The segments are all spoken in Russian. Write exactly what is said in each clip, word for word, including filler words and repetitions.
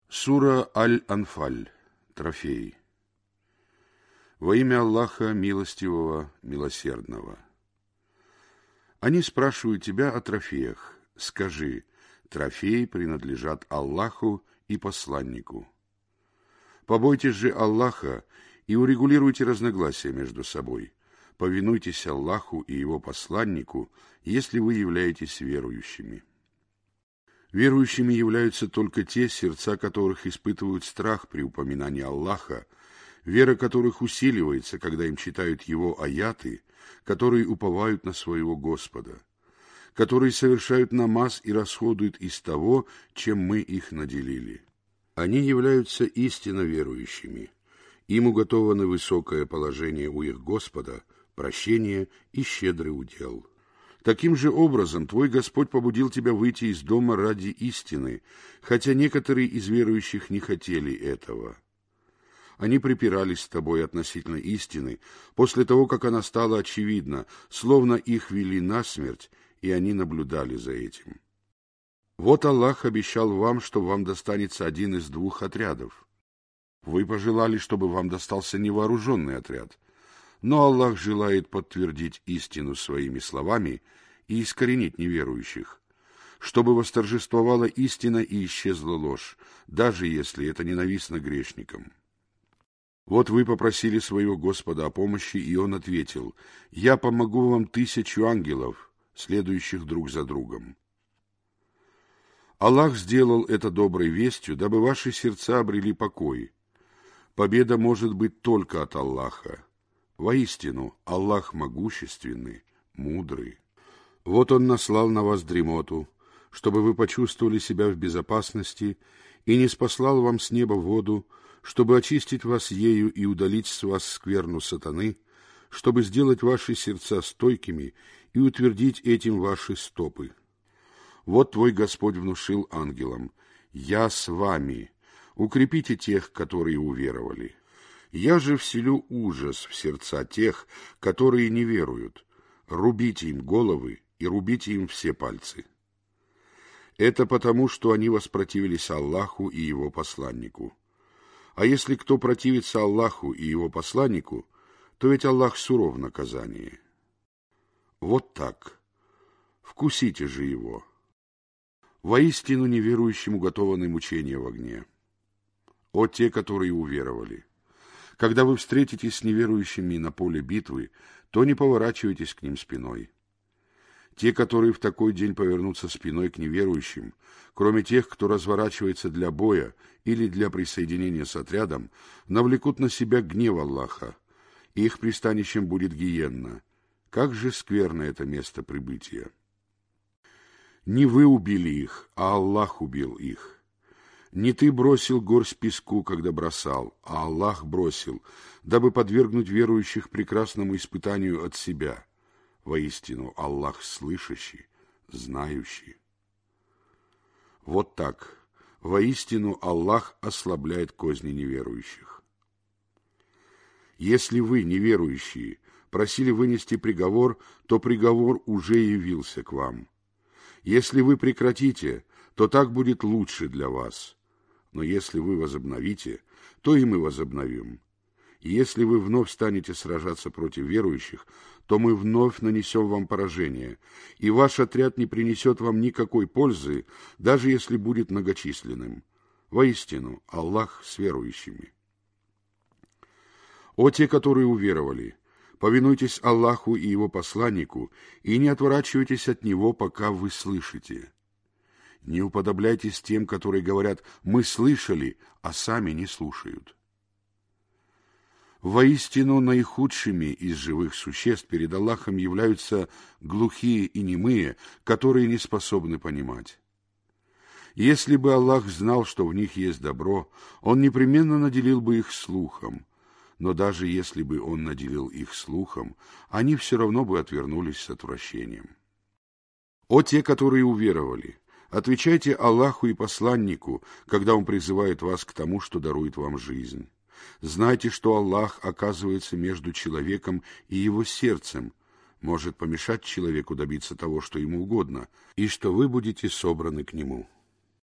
Сура Аль-Анфаль. Трофей. Во имя Аллаха Милостивого, Милосердного. Они спрашивают тебя о трофеях. Скажи, трофеи принадлежат Аллаху и посланнику. Побойтесь же Аллаха и урегулируйте разногласия между собой. Повинуйтесь Аллаху и Его посланнику, если вы являетесь верующими. Верующими являются только те, сердца которых испытывают страх при упоминании Аллаха, вера которых усиливается, когда им читают Его аяты, которые уповают на своего Господа, которые совершают намаз и расходуют из того, чем мы их наделили. Они являются истинно верующими. Им уготовано высокое положение у их Господа, прощение и щедрый удел. Таким же образом твой Господь побудил тебя выйти из дома ради истины, хотя некоторые из верующих не хотели этого. Они припирались с тобой относительно истины после того, как она стала очевидна, словно их вели насмерть, и они наблюдали за этим. Вот Аллах обещал вам, что вам достанется один из двух отрядов. Вы пожелали, чтобы вам достался невооруженный отряд, но Аллах желает подтвердить истину своими словами и искоренить неверующих, чтобы восторжествовала истина и исчезла ложь, даже если это ненавистно грешникам. Вот вы попросили своего Господа о помощи, и Он ответил: «Я помогу вам тысячу ангелов, следующих друг за другом». Аллах сделал это доброй вестью, дабы ваши сердца обрели покой. Победа может быть только от Аллаха. Воистину, Аллах могущественный, мудрый. Вот Он наслал на вас дремоту, чтобы вы почувствовали себя в безопасности, и не спаслал вам с неба воду, чтобы очистить вас ею и удалить с вас скверну сатаны, чтобы сделать ваши сердца стойкими и утвердить этим ваши стопы. Вот твой Господь внушил ангелам: «Я с вами, укрепите тех, которые уверовали». Я же вселю ужас в сердца тех, которые не веруют. Рубите им головы и рубите им все пальцы. Это потому, что они воспротивились Аллаху и Его посланнику. А если кто противится Аллаху и Его посланнику, то ведь Аллах суров в наказании. Вот так. Вкусите же его. Воистину неверующим уготованы мучения в огне. О те, которые уверовали! Когда вы встретитесь с неверующими на поле битвы, то не поворачивайтесь к ним спиной. Те, которые в такой день повернутся спиной к неверующим, кроме тех, кто разворачивается для боя или для присоединения с отрядом, навлекут на себя гнев Аллаха, и их пристанищем будет гиенна. Как же скверно это место прибытия! Не вы убили их, а Аллах убил их. Не ты бросил горсть песку, когда бросал, а Аллах бросил, дабы подвергнуть верующих прекрасному испытанию от себя. Воистину, Аллах слышащий, знающий. Вот так. Воистину, Аллах ослабляет козни неверующих. Если вы, неверующие, просили вынести приговор, то приговор уже явился к вам. Если вы прекратите, то так будет лучше для вас. Но если вы возобновите, то и мы возобновим. И если вы вновь станете сражаться против верующих, то мы вновь нанесем вам поражение, и ваш отряд не принесет вам никакой пользы, даже если будет многочисленным. Воистину, Аллах с верующими. О те, которые уверовали! Повинуйтесь Аллаху и Его посланнику, и не отворачивайтесь от Него, пока вы слышите. Не уподобляйтесь тем, которые говорят: «Мы слышали», а сами не слушают. Воистину, наихудшими из живых существ перед Аллахом являются глухие и немые, которые не способны понимать. Если бы Аллах знал, что в них есть добро, Он непременно наделил бы их слухом. Но даже если бы Он наделил их слухом, они все равно бы отвернулись с отвращением. О те, которые уверовали! Отвечайте Аллаху и посланнику, когда Он призывает вас к тому, что дарует вам жизнь. Знайте, что Аллах оказывается между человеком и его сердцем, может помешать человеку добиться того, что ему угодно, и что вы будете собраны к Нему.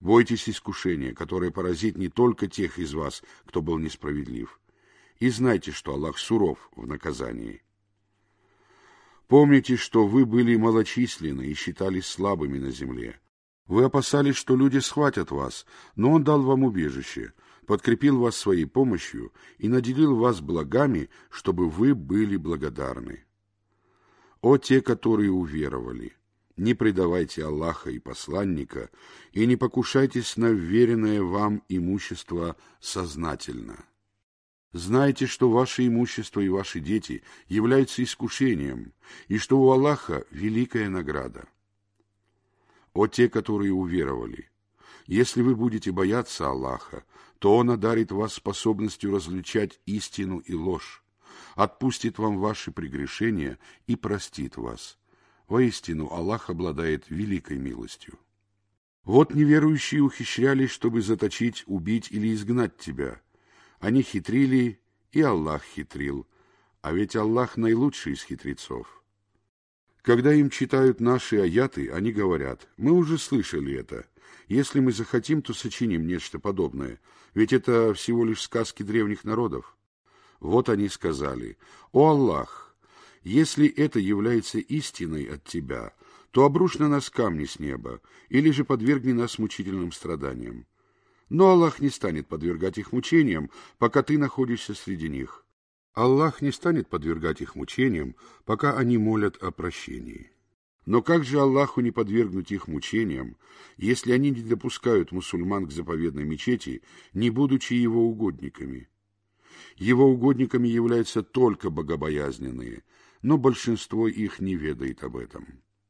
Бойтесь искушения, которое поразит не только тех из вас, кто был несправедлив, и знайте, что Аллах суров в наказании. Помните, что вы были малочисленны и считались слабыми на земле. Вы опасались, что люди схватят вас, но Он дал вам убежище, подкрепил вас своей помощью и наделил вас благами, чтобы вы были благодарны. О те, которые уверовали! Не предавайте Аллаха и посланника, и не покушайтесь на вверенное вам имущество сознательно. Знайте, что ваше имущество и ваши дети являются искушением, и что у Аллаха великая награда. О те, которые уверовали! Если вы будете бояться Аллаха, то Он одарит вас способностью различать истину и ложь, отпустит вам ваши прегрешения и простит вас. Воистину, Аллах обладает великой милостью. Вот неверующие ухищрялись, чтобы заточить, убить или изгнать тебя. Они хитрили, и Аллах хитрил, а ведь Аллах наилучший из хитрецов. Когда им читают наши аяты, они говорят: мы уже слышали это. Если мы захотим, то сочиним нечто подобное, ведь это всего лишь сказки древних народов. Вот они сказали: о Аллах! Если это является истиной от Тебя, то обрушь на нас камни с неба, или же подвергни нас мучительным страданиям. Но Аллах не станет подвергать их мучениям, пока ты находишься среди них. Аллах не станет подвергать их мучениям, пока они молят о прощении. Но как же Аллаху не подвергнуть их мучениям, если они не допускают мусульман к заповедной мечети, не будучи его угодниками? Его угодниками являются только богобоязненные, но большинство их не ведает об этом.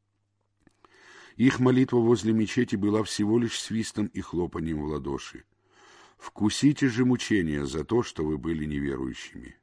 Их молитва возле мечети была всего лишь свистом и хлопанием в ладоши. Вкусите же мучения за то, что вы были неверующими.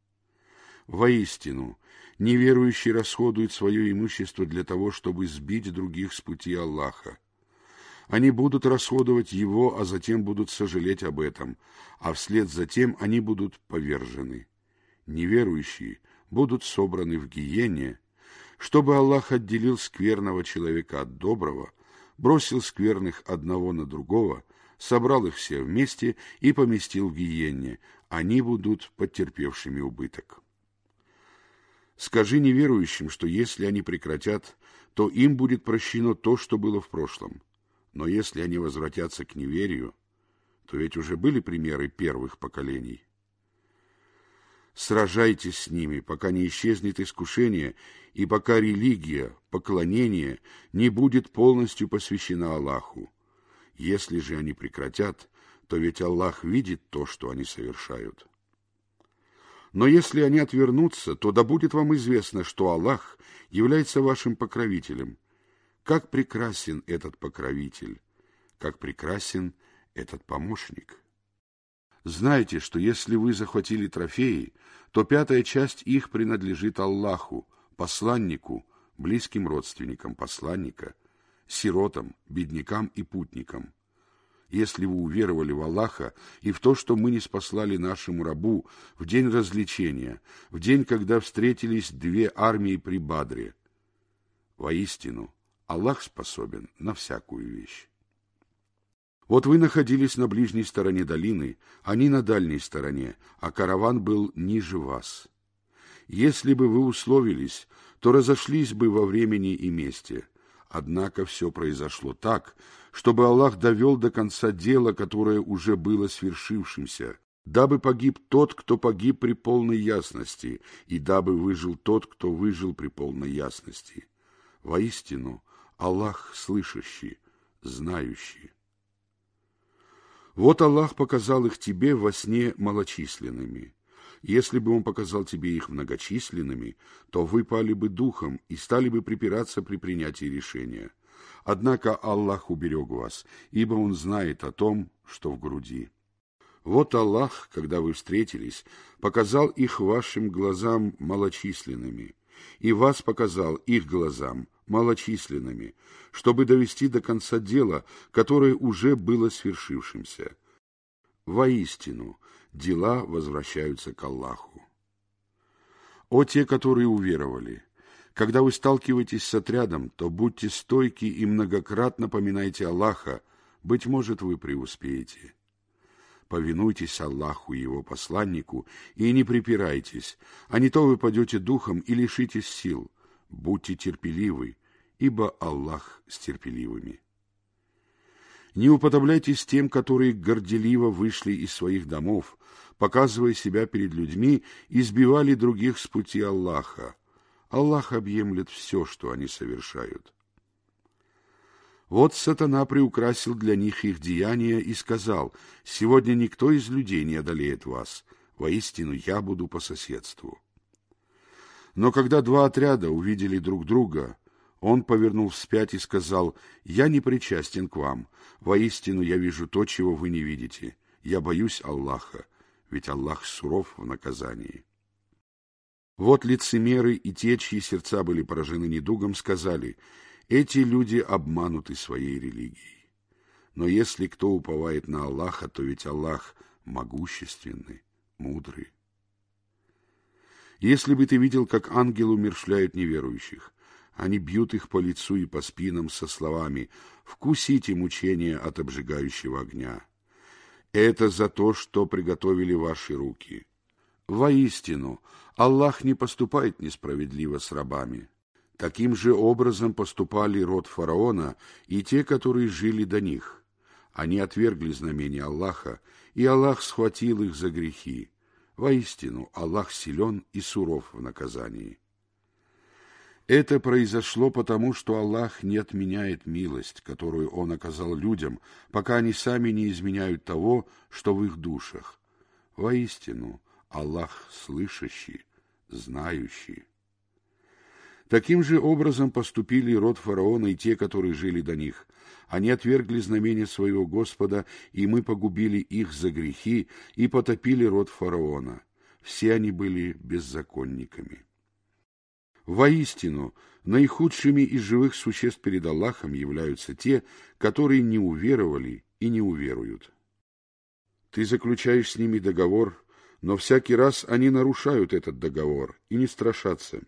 Воистину, неверующие расходуют свое имущество для того, чтобы сбить других с пути Аллаха. Они будут расходовать его, а затем будут сожалеть об этом, а вслед за тем они будут повержены. Неверующие будут собраны в гиене, чтобы Аллах отделил скверного человека от доброго, бросил скверных одного на другого, собрал их все вместе и поместил в гиене, они будут потерпевшими убыток. Скажи неверующим, что если они прекратят, то им будет прощено то, что было в прошлом. Но если они возвратятся к неверию, то ведь уже были примеры первых поколений. Сражайтесь с ними, пока не исчезнет искушение, и пока религия, поклонение не будет полностью посвящена Аллаху. Если же они прекратят, то ведь Аллах видит то, что они совершают. Но если они отвернутся, то да будет вам известно, что Аллах является вашим покровителем. Как прекрасен этот покровитель, как прекрасен этот помощник. Знайте, что если вы захватили трофеи, то пятая часть их принадлежит Аллаху, посланнику, близким родственникам посланника, сиротам, беднякам и путникам. Если вы уверовали в Аллаха и в то, что мы ниспослали нашему рабу в день развлечения, в день, когда встретились две армии при Бадре, воистину, Аллах способен на всякую вещь. Вот вы находились на ближней стороне долины, они на дальней стороне, а караван был ниже вас. Если бы вы условились, то разошлись бы во времени и месте. Однако все произошло так, чтобы Аллах довел до конца дело, которое уже было свершившимся, дабы погиб тот, кто погиб при полной ясности, и дабы выжил тот, кто выжил при полной ясности. Воистину, Аллах слышащий, знающий. Вот Аллах показал их тебе во сне малочисленными. Если бы Он показал тебе их многочисленными, то вы пали бы духом и стали бы припираться при принятии решения. Однако Аллах уберег вас, ибо Он знает о том, что в груди. Вот Аллах, когда вы встретились, показал их вашим глазам малочисленными, и вас показал их глазам малочисленными, чтобы довести до конца дела, которое уже было свершившимся. Воистину, дела возвращаются к Аллаху. О те, которые уверовали! Когда вы сталкиваетесь с отрядом, то будьте стойки и многократно поминайте Аллаха, быть может, вы преуспеете. Повинуйтесь Аллаху и Его посланнику и не припирайтесь, а не то вы падете духом и лишитесь сил. Будьте терпеливы, ибо Аллах с терпеливыми. Не уподобляйтесь тем, которые горделиво вышли из своих домов, показывая себя перед людьми, и сбивали других с пути Аллаха. Аллах объемлет все, что они совершают. Вот сатана приукрасил для них их деяния и сказал: «Сегодня никто из людей не одолеет вас, воистину я буду по соседству». Но когда два отряда увидели друг друга, он повернул вспять и сказал: «Я не причастен к вам, воистину я вижу то, чего вы не видите. Я боюсь Аллаха, ведь Аллах суров в наказании». Вот лицемеры и те, чьи сердца были поражены недугом, сказали: «Эти люди обмануты своей религией». Но если кто уповает на Аллаха, то ведь Аллах могущественный, мудрый. Если бы ты видел, как ангелы умерщвляют неверующих, они бьют их по лицу и по спинам со словами: «Вкусите мучения от обжигающего огня. Это за то, что приготовили ваши руки». Воистину, Аллах не поступает несправедливо с рабами. Таким же образом поступали род фараона и те, которые жили до них. Они отвергли знамения Аллаха, и Аллах схватил их за грехи. Воистину, Аллах силен и суров в наказании. Это произошло потому, что Аллах не отменяет милость, которую Он оказал людям, пока они сами не изменяют того, что в их душах. Воистину, Аллах слышащий, знающий. Таким же образом поступили род фараона и те, которые жили до них. Они отвергли знамения своего Господа, и мы погубили их за грехи и потопили род фараона. Все они были беззаконниками. Воистину, наихудшими из живых существ перед Аллахом являются те, которые не уверовали и не уверуют. Ты заключаешь с ними договор, но всякий раз они нарушают этот договор и не страшатся.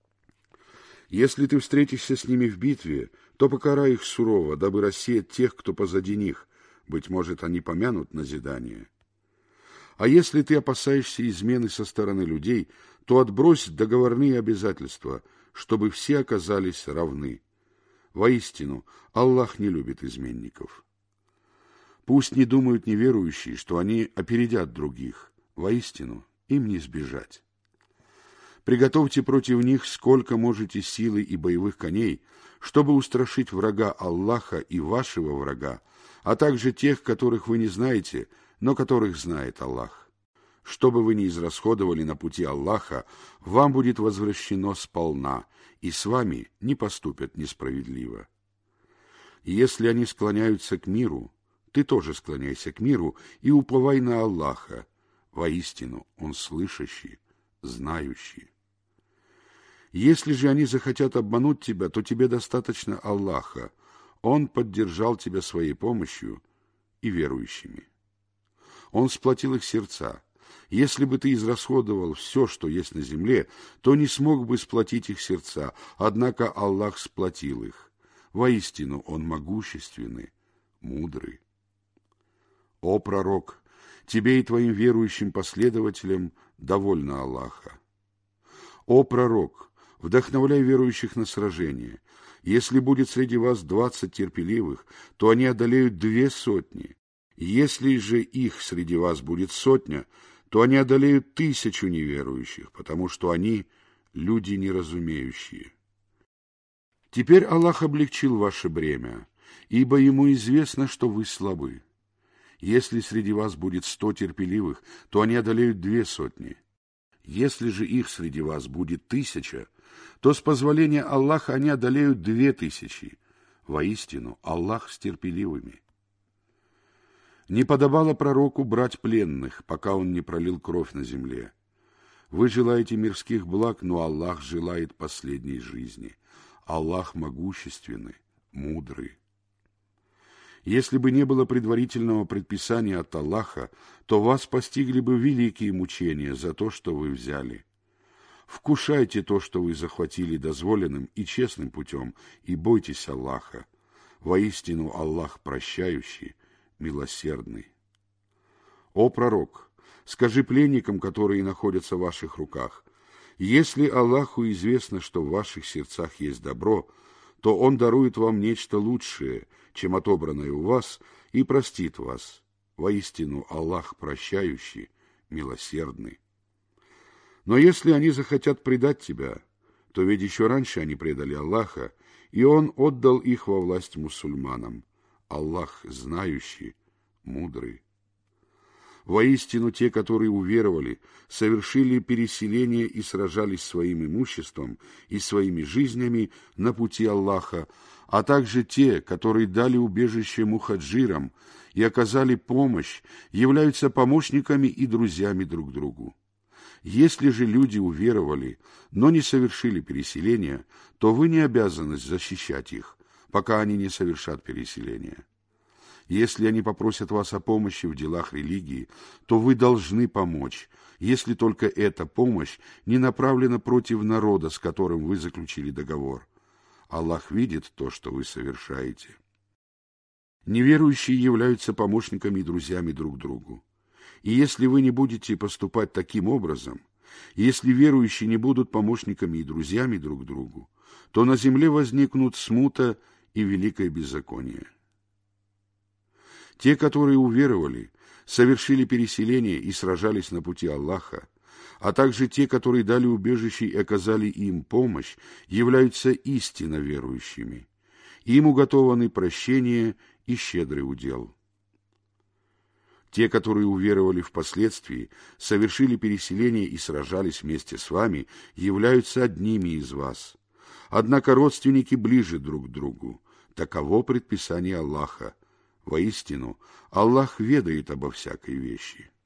Если ты встретишься с ними в битве, то покарай их сурово, дабы рассеять тех, кто позади них. Быть может, они помянут назидание. А если ты опасаешься измены со стороны людей, то отбрось договорные обязательства, чтобы все оказались равны. Воистину, Аллах не любит изменников. Пусть не думают неверующие, что они опередят других. Воистину, им не сбежать. Приготовьте против них сколько можете силы и боевых коней, чтобы устрашить врага Аллаха и вашего врага, а также тех, которых вы не знаете, но которых знает Аллах. Что бы вы ни израсходовали на пути Аллаха, вам будет возвращено сполна, и с вами не поступят несправедливо. И если они склоняются к миру, ты тоже склоняйся к миру и уповай на Аллаха. Воистину, Он слышащий, знающий. Если же они захотят обмануть тебя, то тебе достаточно Аллаха. Он поддержал тебя своей помощью и верующими. Он сплотил их сердца. Если бы ты израсходовал все, что есть на земле, то не смог бы сплотить их сердца, однако Аллах сплотил их. Воистину, Он могущественный, мудрый. О пророк, тебе и твоим верующим последователям довольно Аллаха. О пророк, вдохновляй верующих на сражение. Если будет среди вас двадцать терпеливых, то они одолеют две сотни. Если же их среди вас будет сотня, то они одолеют тысячу неверующих, потому что они люди неразумеющие. Теперь Аллах облегчил ваше бремя, ибо Ему известно, что вы слабы. Если среди вас будет сто терпеливых, то они одолеют две сотни. Если же их среди вас будет тысяча, то с позволения Аллаха они одолеют две тысячи. Воистину, Аллах с терпеливыми. Не подобало пророку брать пленных, пока он не пролил кровь на земле. Вы желаете мирских благ, но Аллах желает последней жизни. Аллах могущественный, мудрый. Если бы не было предварительного предписания от Аллаха, то вас постигли бы великие мучения за то, что вы взяли. Вкушайте то, что вы захватили дозволенным и честным путем, и бойтесь Аллаха. Воистину Аллах прощающий, милосердный. О пророк, скажи пленникам, которые находятся в ваших руках: если Аллаху известно, что в ваших сердцах есть добро, то Он дарует вам нечто лучшее, чем отобранное у вас, и простит вас. Воистину Аллах прощающий, милосердный. Но если они захотят предать тебя, то ведь еще раньше они предали Аллаха, и Он отдал их во власть мусульманам. Аллах знающий, мудрый. Воистину те, которые уверовали, совершили переселение и сражались своим имуществом и своими жизнями на пути Аллаха, а также те, которые дали убежище мухаджирам и оказали помощь, являются помощниками и друзьями друг другу. Если же люди уверовали, но не совершили переселения, то вы не обязаны защищать их, пока они не совершат переселения. Если они попросят вас о помощи в делах религии, то вы должны помочь, если только эта помощь не направлена против народа, с которым вы заключили договор. Аллах видит то, что вы совершаете. Неверующие являются помощниками и друзьями друг другу. И если вы не будете поступать таким образом, если верующие не будут помощниками и друзьями друг другу, то на земле возникнут смута и великое беззаконие. Те, которые уверовали, совершили переселение и сражались на пути Аллаха, а также те, которые дали убежище и оказали им помощь, являются истинно верующими. Им уготованы прощение и щедрый удел. Те, которые уверовали впоследствии, совершили переселение и сражались вместе с вами, являются одними из вас. Однако родственники ближе друг к другу. Таково предписание Аллаха. Воистину, Аллах ведает обо всякой вещи.